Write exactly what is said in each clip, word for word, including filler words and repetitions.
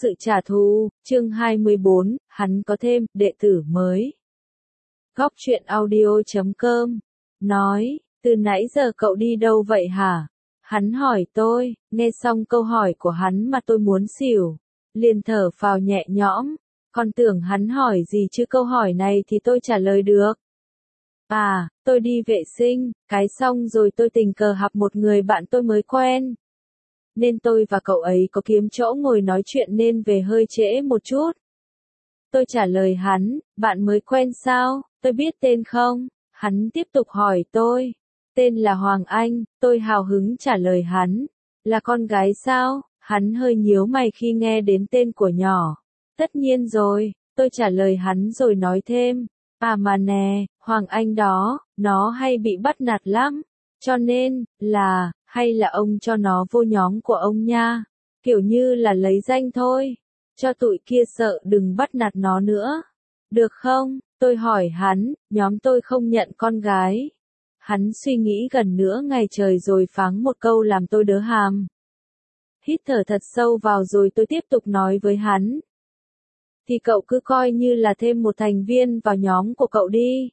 sự trả thù, chương hai mươi bốn, hắn có thêm, đệ tử mới. Góc truyện audio.com, nói, từ nãy giờ cậu đi đâu vậy hả? Hắn hỏi tôi, nghe xong câu hỏi của hắn mà tôi muốn xỉu, liền thở phào nhẹ nhõm, còn tưởng hắn hỏi gì chứ câu hỏi này thì tôi trả lời được. À, tôi đi vệ sinh, cái xong rồi tôi tình cờ gặp một người bạn tôi mới quen. Nên tôi và cậu ấy có kiếm chỗ ngồi nói chuyện nên về hơi trễ một chút. Tôi trả lời hắn, bạn mới quen sao, tôi biết tên không? Hắn tiếp tục hỏi tôi, tên là Hoàng Anh, tôi hào hứng trả lời hắn, là con gái sao? Hắn hơi nhíu mày khi nghe đến tên của nhỏ. Tất nhiên rồi, tôi trả lời hắn rồi nói thêm, à mà nè, Hoàng Anh đó, nó hay bị bắt nạt lắm, cho nên, là, hay là ông cho nó vô nhóm của ông nha, kiểu như là lấy danh thôi, cho tụi kia sợ đừng bắt nạt nó nữa. Được không? Tôi hỏi hắn, nhóm tôi không nhận con gái. Hắn suy nghĩ gần nửa ngày trời rồi pháng một câu làm tôi đớ hàm. Hít thở thật sâu vào rồi tôi tiếp tục nói với hắn. Thì cậu cứ coi như là thêm một thành viên vào nhóm của cậu đi.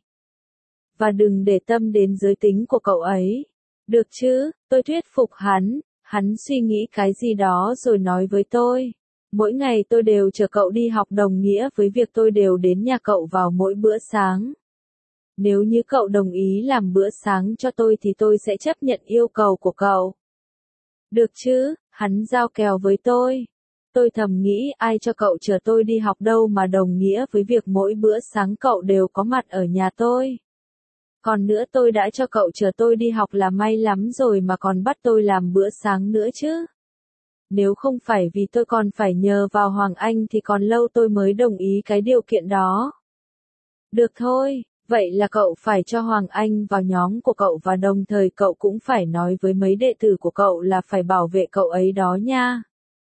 Và đừng để tâm đến giới tính của cậu ấy. Được chứ, tôi thuyết phục hắn, hắn suy nghĩ cái gì đó rồi nói với tôi. Mỗi ngày tôi đều chở cậu đi học đồng nghĩa với việc tôi đều đến nhà cậu vào mỗi bữa sáng. Nếu như cậu đồng ý làm bữa sáng cho tôi thì tôi sẽ chấp nhận yêu cầu của cậu. Được chứ, hắn giao kèo với tôi. Tôi thầm nghĩ ai cho cậu chở tôi đi học đâu mà đồng nghĩa với việc mỗi bữa sáng cậu đều có mặt ở nhà tôi. Còn nữa tôi đã cho cậu chở tôi đi học là may lắm rồi mà còn bắt tôi làm bữa sáng nữa chứ. Nếu không phải vì tôi còn phải nhờ vào Hoàng Anh thì còn lâu tôi mới đồng ý cái điều kiện đó. Được thôi, vậy là cậu phải cho Hoàng Anh vào nhóm của cậu và đồng thời cậu cũng phải nói với mấy đệ tử của cậu là phải bảo vệ cậu ấy đó nha.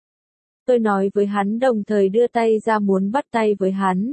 Tôi nói với hắn đồng thời đưa tay ra muốn bắt tay với hắn.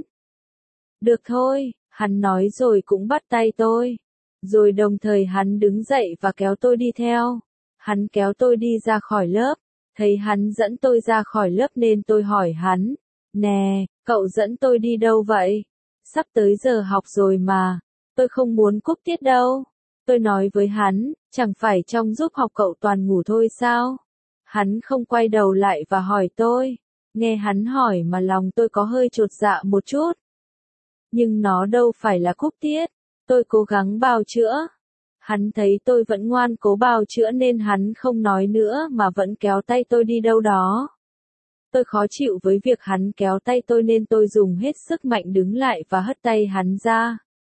Được thôi, hắn nói rồi cũng bắt tay tôi. Rồi đồng thời hắn đứng dậy và kéo tôi đi theo. Hắn kéo tôi đi ra khỏi lớp. Thấy hắn dẫn tôi ra khỏi lớp nên tôi hỏi hắn. Nè, cậu dẫn tôi đi đâu vậy? Sắp tới giờ học rồi mà. Tôi không muốn cúp tiết đâu. Tôi nói với hắn, chẳng phải trong giúp học cậu toàn ngủ thôi sao? Hắn không quay đầu lại và hỏi tôi. Nghe hắn hỏi mà lòng tôi có hơi chột dạ một chút. Nhưng nó đâu phải là cúp tiết. Tôi cố gắng bào chữa. Hắn thấy tôi vẫn ngoan cố bào chữa nên hắn không nói nữa mà vẫn kéo tay tôi đi đâu đó. Tôi khó chịu với việc hắn kéo tay tôi nên tôi dùng hết sức mạnh đứng lại và hất tay hắn ra.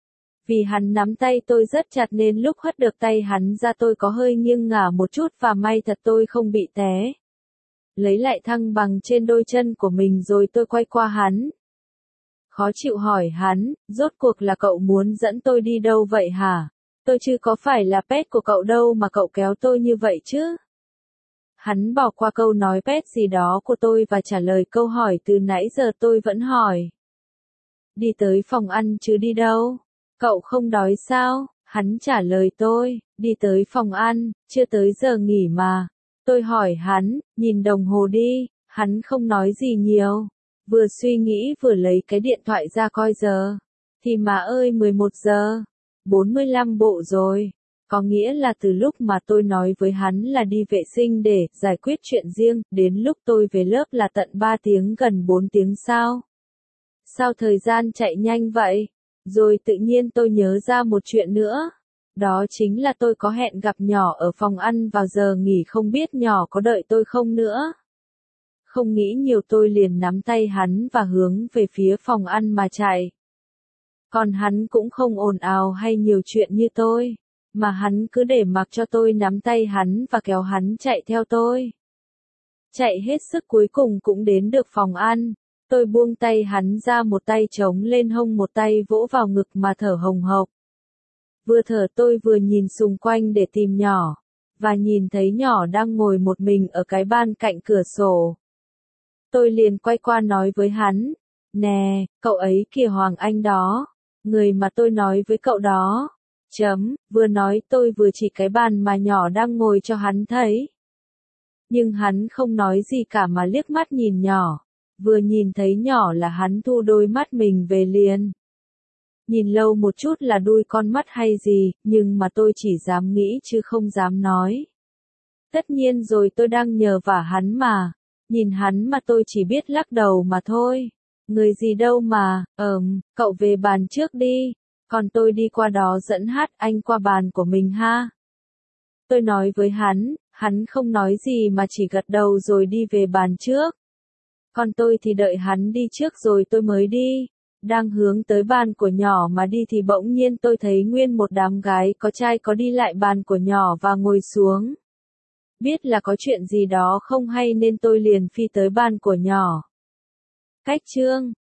Vì hắn nắm tay tôi rất chặt nên lúc hất được tay hắn ra tôi có hơi nghiêng ngả một chút và may thật tôi không bị té. Lấy lại thăng bằng trên đôi chân của mình rồi tôi quay qua hắn. Khó chịu hỏi hắn, rốt cuộc là cậu muốn dẫn tôi đi đâu vậy hả? Tôi chứ có phải là pet của cậu đâu mà cậu kéo tôi như vậy chứ? Hắn bỏ qua câu nói pet gì đó của tôi và trả lời câu hỏi từ nãy giờ tôi vẫn hỏi. Đi tới phòng ăn chứ đi đâu? Cậu không đói sao? Hắn trả lời tôi, đi tới phòng ăn, chưa tới giờ nghỉ mà. Tôi hỏi hắn, nhìn đồng hồ đi, hắn không nói gì nhiều. Vừa suy nghĩ vừa lấy cái điện thoại ra coi giờ. Thì mà ơi mười một giờ. bốn mươi lăm bộ rồi. Có nghĩa là từ lúc mà tôi nói với hắn là đi vệ sinh để giải quyết chuyện riêng, đến lúc tôi về lớp là tận ba tiếng gần bốn tiếng sao? Sao thời gian chạy nhanh vậy? Rồi tự nhiên tôi nhớ ra một chuyện nữa. Đó chính là tôi có hẹn gặp nhỏ ở phòng ăn vào giờ nghỉ không biết nhỏ có đợi tôi không nữa. Không nghĩ nhiều tôi liền nắm tay hắn và hướng về phía phòng ăn mà chạy. Còn hắn cũng không ồn ào hay nhiều chuyện như tôi, mà hắn cứ để mặc cho tôi nắm tay hắn và kéo hắn chạy theo tôi. Chạy hết sức cuối cùng cũng đến được phòng ăn, tôi buông tay hắn ra một tay chống lên hông một tay vỗ vào ngực mà thở hồng hộc. Vừa thở tôi vừa nhìn xung quanh để tìm nhỏ, và nhìn thấy nhỏ đang ngồi một mình ở cái ban cạnh cửa sổ. Tôi liền quay qua nói với hắn, nè, cậu ấy kìa Hoàng Anh đó, người mà tôi nói với cậu đó. Chấm, vừa nói tôi vừa chỉ cái bàn mà nhỏ đang ngồi cho hắn thấy. Nhưng hắn không nói gì cả mà liếc mắt nhìn nhỏ. vừa nhìn thấy nhỏ là hắn thu đôi mắt mình về liền. Nhìn lâu một chút là đuôi con mắt hay gì, nhưng mà tôi chỉ dám nghĩ chứ không dám nói. Tất nhiên rồi, tôi đang nhờ vả hắn mà. Nhìn hắn mà tôi chỉ biết lắc đầu mà thôi. Người gì đâu mà, ờm, cậu về bàn trước đi. Còn tôi đi qua đó dẫn hát, anh qua bàn của mình ha. Tôi nói với hắn, hắn không nói gì mà chỉ gật đầu rồi đi về bàn trước. Còn tôi thì đợi hắn đi trước rồi tôi mới đi. Đang hướng tới bàn của nhỏ mà đi thì bỗng nhiên tôi thấy nguyên một đám gái có trai có đi lại bàn của nhỏ và ngồi xuống. Biết là có chuyện gì đó không hay nên tôi liền phi tới bàn của nhỏ. Cách chương